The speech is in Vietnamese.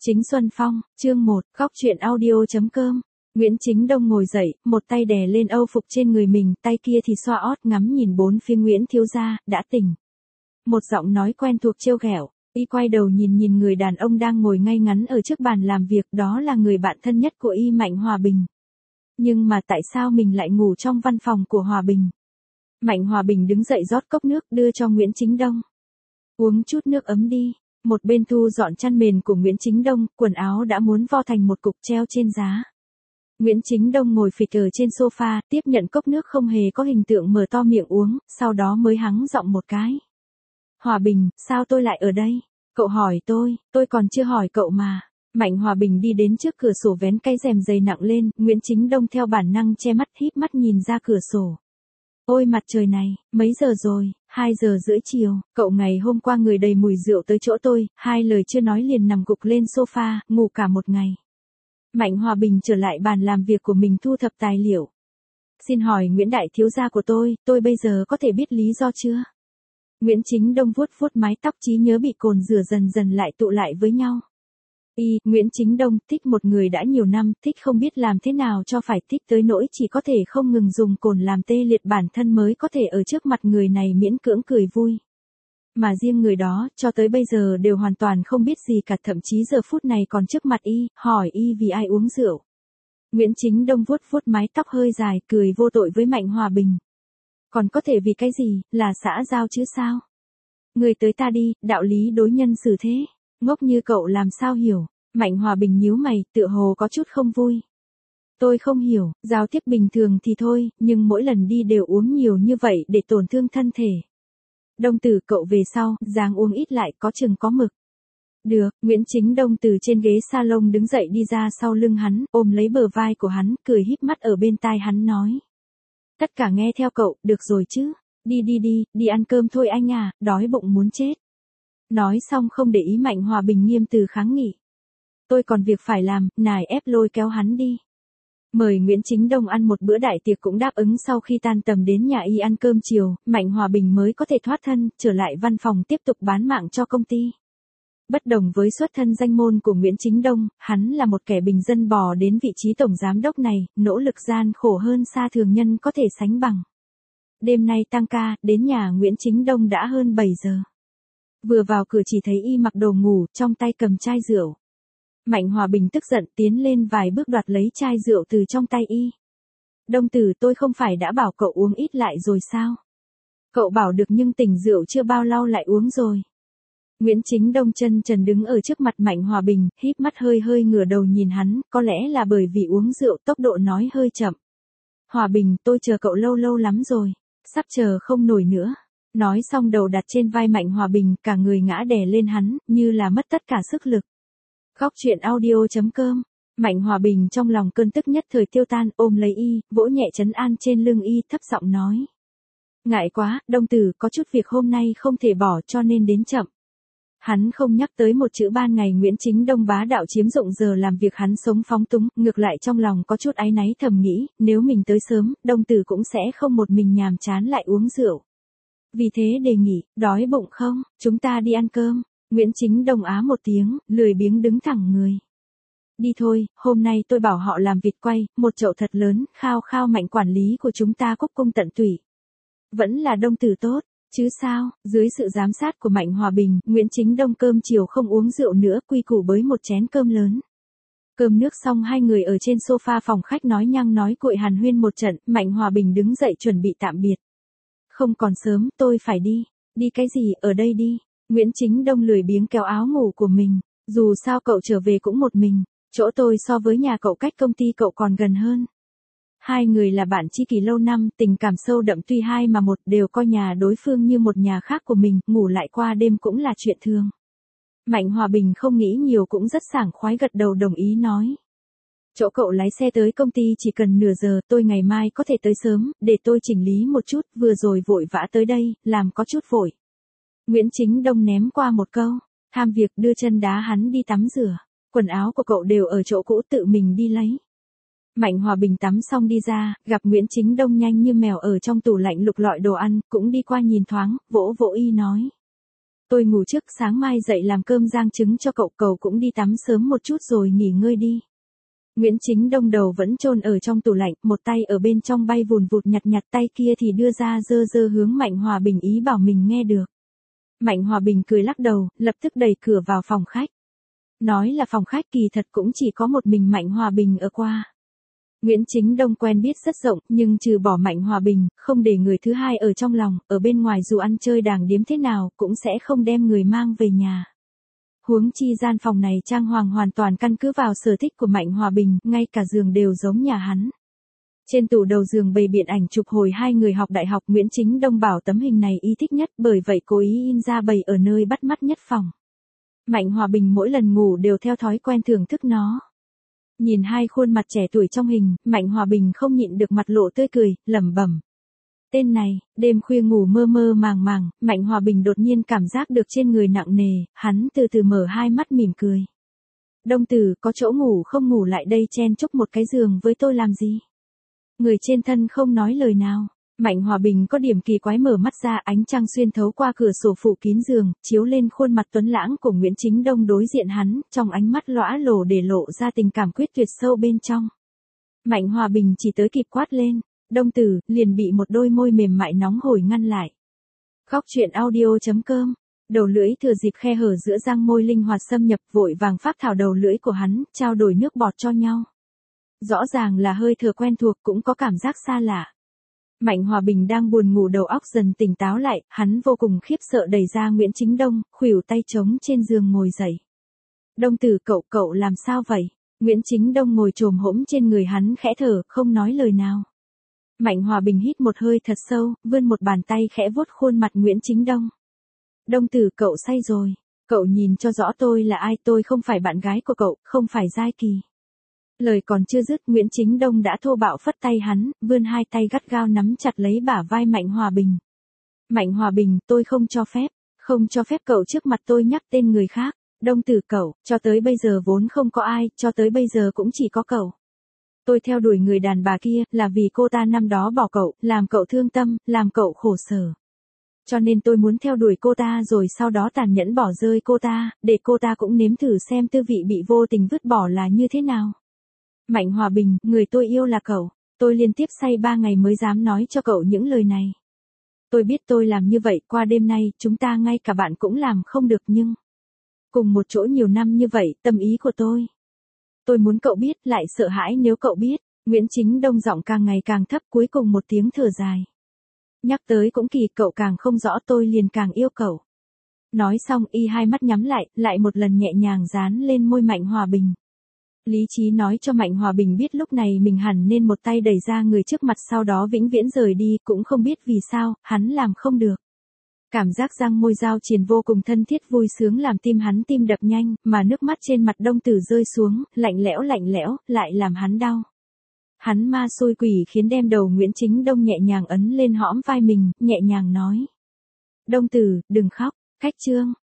Chính Xuân Phong, chương 1, góc truyện audio.com. Nguyễn Chính Đông ngồi dậy, một tay đè lên âu phục trên người mình, tay kia thì xoa ót ngắm nhìn bốn phía Nguyễn thiếu gia, đã tỉnh. Một giọng nói quen thuộc trêu ghẹo, y quay đầu nhìn người đàn ông đang ngồi ngay ngắn ở trước bàn làm việc, đó là người bạn thân nhất của y, Mạnh Hòa Bình. Nhưng mà tại sao mình lại ngủ trong văn phòng của Hòa Bình? Mạnh Hòa Bình đứng dậy rót cốc nước đưa cho Nguyễn Chính Đông. Uống chút nước ấm đi. Một bên thu dọn chăn mền của Nguyễn Chính Đông, quần áo đã muốn vo thành một cục treo trên giá. Nguyễn Chính Đông ngồi phịch ở trên sofa, tiếp nhận cốc nước không hề có hình tượng, mở to miệng uống, sau đó mới hắng giọng một cái. Hòa Bình, sao tôi lại ở đây? Cậu hỏi tôi còn chưa hỏi cậu mà. Mạnh Hòa Bình đi đến trước cửa sổ vén cái rèm dày nặng lên, Nguyễn Chính Đông theo bản năng che mắt, híp mắt nhìn ra cửa sổ. Ôi mặt trời này, mấy giờ rồi? 2:30 chiều, cậu ngày hôm qua người đầy mùi rượu tới chỗ tôi, hai lời chưa nói liền nằm gục lên sofa, ngủ cả một ngày. Mạnh Hòa Bình trở lại bàn làm việc của mình thu thập tài liệu. Xin hỏi Nguyễn đại thiếu gia của tôi bây giờ có thể biết lý do chưa? Nguyễn Chính Đông vuốt mái tóc, trí nhớ bị cồn rửa dần lại tụ lại với nhau. Nguyễn Chính Đông thích một người đã nhiều năm, thích không biết làm thế nào cho phải, thích tới nỗi chỉ có thể không ngừng dùng cồn làm tê liệt bản thân mới có thể ở trước mặt người này miễn cưỡng cười vui. Mà riêng người đó, cho tới bây giờ đều hoàn toàn không biết gì cả, thậm chí giờ phút này còn trước mặt y, hỏi y vì ai uống rượu. Nguyễn Chính Đông vuốt mái tóc hơi dài, cười vô tội với Mạnh Hòa Bình. Còn có thể vì cái gì, là xã giao chứ sao? Người tới ta đi, đạo lý đối nhân xử thế. Ngốc như cậu làm sao hiểu? Mạnh Hòa Bình nhíu mày, tựa hồ có chút không vui. Tôi không hiểu, giao tiếp bình thường thì thôi, nhưng mỗi lần đi đều uống nhiều như vậy để tổn thương thân thể. Đông tử, cậu về sau, dáng uống ít lại, có chừng có mực. Được, Nguyễn Chính Đông từ trên ghế salon đứng dậy đi ra sau lưng hắn, ôm lấy bờ vai của hắn, cười híp mắt ở bên tai hắn nói. Tất cả nghe theo cậu, được rồi chứ? Đi ăn cơm thôi anh à, đói bụng muốn chết. Nói xong không để ý Mạnh Hòa Bình nghiêm từ kháng nghị. Tôi còn việc phải làm, nài ép lôi kéo hắn đi. Mời Nguyễn Chính Đông ăn một bữa đại tiệc cũng đáp ứng. Sau khi tan tầm đến nhà y ăn cơm chiều, Mạnh Hòa Bình mới có thể thoát thân, trở lại văn phòng tiếp tục bán mạng cho công ty. Bất đồng với xuất thân danh môn của Nguyễn Chính Đông, hắn là một kẻ bình dân bò đến vị trí tổng giám đốc này, nỗ lực gian khổ hơn xa thường nhân có thể sánh bằng. Đêm nay tăng ca, đến nhà Nguyễn Chính Đông đã hơn 7 giờ. Vừa vào cửa chỉ thấy y mặc đồ ngủ, trong tay cầm chai rượu. Mạnh Hòa Bình tức giận tiến lên vài bước đoạt lấy chai rượu từ trong tay y. Đông tử, tôi không phải đã bảo cậu uống ít lại rồi sao? Cậu bảo được nhưng tỉnh rượu chưa bao lâu lại uống rồi. Nguyễn Chính Đông chân trần đứng ở trước mặt Mạnh Hòa Bình, híp mắt hơi ngửa đầu nhìn hắn, có lẽ là bởi vì uống rượu tốc độ nói hơi chậm. Hòa Bình, tôi chờ cậu lâu lắm rồi, sắp chờ không nổi nữa. Nói xong đầu đặt trên vai Mạnh Hòa Bình, cả người ngã đè lên hắn, như là mất tất cả sức lực. Góc truyện audio.com. Mạnh Hòa Bình trong lòng cơn tức nhất thời tiêu tan, ôm lấy y, vỗ nhẹ trấn an trên lưng y, thấp giọng nói. Ngại quá, Đông tử, có chút việc hôm nay không thể bỏ cho nên đến chậm. Hắn không nhắc tới một chữ ban ngày Nguyễn Chính Đông bá đạo chiếm dụng giờ làm việc hắn sống phóng túng, ngược lại trong lòng có chút áy náy thầm nghĩ, nếu mình tới sớm, Đông tử cũng sẽ không một mình nhàm chán lại uống rượu. Vì thế đề nghị, đói bụng không, chúng ta đi ăn cơm. Nguyễn Chính Đông á một tiếng, lười biếng đứng thẳng người. Đi thôi, hôm nay tôi bảo họ làm vịt quay, một chậu thật lớn, khao Mạnh quản lý của chúng ta cúc cung tận tủy. Vẫn là Đông tử tốt, chứ sao? Dưới sự giám sát của Mạnh Hòa Bình, Nguyễn Chính Đông cơm chiều không uống rượu nữa, quy củ bới một chén cơm lớn. Cơm nước xong hai người ở trên sofa phòng khách nói nhăng nói cuội hàn huyên một trận, Mạnh Hòa Bình đứng dậy chuẩn bị tạm biệt. Không còn sớm, tôi phải đi. Đi cái gì, ở đây đi. Nguyễn Chính Đông lười biếng kéo áo ngủ của mình. Dù sao cậu trở về cũng một mình. Chỗ tôi so với nhà cậu cách công ty cậu còn gần hơn. Hai người là bạn tri kỷ lâu năm, tình cảm sâu đậm, tuy hai mà một đều coi nhà đối phương như một nhà khác của mình, ngủ lại qua đêm cũng là chuyện thường. Mạnh Hòa Bình không nghĩ nhiều cũng rất sảng khoái gật đầu đồng ý nói. Chỗ cậu lái xe tới công ty chỉ cần nửa giờ, tôi ngày mai có thể tới sớm, để tôi chỉnh lý một chút, vừa rồi vội vã tới đây, làm có chút vội. Nguyễn Chính Đông ném qua một câu, tham việc đưa chân đá hắn đi tắm rửa, quần áo của cậu đều ở chỗ cũ tự mình đi lấy. Mạnh Hòa Bình tắm xong đi ra, gặp Nguyễn Chính Đông nhanh như mèo ở trong tủ lạnh lục lọi đồ ăn, cũng đi qua nhìn thoáng, vỗ y nói. Tôi ngủ trước, sáng mai dậy làm cơm rang trứng cho cậu, cậu cũng đi tắm sớm một chút rồi nghỉ ngơi đi. Nguyễn Chính Đông đầu vẫn chôn ở trong tủ lạnh, một tay ở bên trong bay vùn vụt nhặt nhặt, tay kia thì đưa ra dơ dơ hướng Mạnh Hòa Bình ý bảo mình nghe được. Mạnh Hòa Bình cười lắc đầu, lập tức đẩy cửa vào phòng khách. Nói là phòng khách kỳ thật cũng chỉ có một mình Mạnh Hòa Bình ở qua. Nguyễn Chính Đông quen biết rất rộng, nhưng trừ bỏ Mạnh Hòa Bình, không để người thứ hai ở trong lòng, ở bên ngoài dù ăn chơi đàng điếm thế nào, cũng sẽ không đem người mang về nhà. Huống chi gian phòng này trang hoàng hoàn toàn căn cứ vào sở thích của Mạnh Hòa Bình, ngay cả giường đều giống nhà hắn. Trên tủ đầu giường bày biện ảnh chụp hồi hai người học đại học, Nguyễn Chính Đông bảo tấm hình này y thích nhất, bởi vậy cố ý in ra bày ở nơi bắt mắt nhất phòng. Mạnh Hòa Bình mỗi lần ngủ đều theo thói quen thưởng thức nó. Nhìn hai khuôn mặt trẻ tuổi trong hình, Mạnh Hòa Bình không nhịn được mặt lộ tươi cười, lẩm bẩm. Tên này, đêm khuya ngủ mơ mơ màng màng, Mạnh Hòa Bình đột nhiên cảm giác được trên người nặng nề, hắn từ từ mở hai mắt mỉm cười. Đông Tử, có chỗ ngủ không, ngủ lại đây chen chúc một cái giường với tôi làm gì? Người trên thân không nói lời nào. Mạnh Hòa Bình có điểm kỳ quái mở mắt ra, ánh trăng xuyên thấu qua cửa sổ phủ kín giường, chiếu lên khuôn mặt tuấn lãng của Nguyễn Chính Đông đối diện hắn, trong ánh mắt lõa lồ để lộ ra tình cảm quyết tuyệt sâu bên trong. Mạnh Hòa Bình chỉ tới kịp quát lên, Đông Tử, liền bị một đôi môi mềm mại nóng hổi ngăn lại. Góc truyện audio.com. Đầu lưỡi thừa dịp khe hở giữa răng môi linh hoạt xâm nhập, vội vàng pháp thảo đầu lưỡi của hắn, trao đổi nước bọt cho nhau. Rõ ràng là hơi thở quen thuộc, cũng có cảm giác xa lạ. Mạnh Hòa Bình đang buồn ngủ, đầu óc dần tỉnh táo lại, hắn vô cùng khiếp sợ đẩy ra Nguyễn Chính Đông, khuỷu tay trống trên giường ngồi dậy. Đông Tử, cậu làm sao vậy? Nguyễn Chính Đông ngồi chồm hổm trên người hắn khẽ thở, không nói lời nào. Mạnh Hòa Bình hít một hơi thật sâu, vươn một bàn tay khẽ vuốt khuôn mặt Nguyễn Chính Đông. Đông Tử, cậu say rồi. Cậu nhìn cho rõ tôi là ai, tôi không phải bạn gái của cậu, không phải Giai Kỳ. Lời còn chưa dứt, Nguyễn Chính Đông đã thô bạo phất tay hắn, vươn hai tay gắt gao nắm chặt lấy bả vai Mạnh Hòa Bình. Mạnh Hòa Bình, tôi không cho phép cậu trước mặt tôi nhắc tên người khác. Đông Tử, cậu, cho tới bây giờ vốn không có ai, cho tới bây giờ cũng chỉ có cậu. Tôi theo đuổi người đàn bà kia, là vì cô ta năm đó bỏ cậu, làm cậu thương tâm, làm cậu khổ sở. Cho nên tôi muốn theo đuổi cô ta rồi sau đó tàn nhẫn bỏ rơi cô ta, để cô ta cũng nếm thử xem tư vị bị vô tình vứt bỏ là như thế nào. Mạnh Hòa Bình, người tôi yêu là cậu. Tôi liên tiếp say 3 ngày mới dám nói cho cậu những lời này. Tôi biết tôi làm như vậy, qua đêm nay, chúng ta ngay cả bạn cũng làm không được, nhưng cùng một chỗ nhiều năm như vậy, tâm ý của tôi muốn cậu biết, lại sợ hãi nếu cậu biết. Nguyễn Chính Đông giọng càng ngày càng thấp, cuối cùng một tiếng thở dài. Nhắc tới cũng kỳ, cậu càng không rõ tôi liền càng yêu cậu. Nói xong y hai mắt nhắm lại một lần nhẹ nhàng dán lên môi Mạnh Hòa Bình. Lý trí nói cho Mạnh Hòa Bình biết lúc này mình hẳn nên một tay đẩy ra người trước mặt, sau đó vĩnh viễn rời đi, cũng không biết vì sao, hắn làm không được. Cảm giác răng môi giao triền vô cùng thân thiết vui sướng làm tim hắn tim đập nhanh, mà nước mắt trên mặt Đông Tử rơi xuống, lạnh lẽo, lại làm hắn đau. Hắn ma xui quỷ khiến đem đầu Nguyễn Chính Đông nhẹ nhàng ấn lên hõm vai mình, nhẹ nhàng nói. Đông Tử, đừng khóc, cách chương.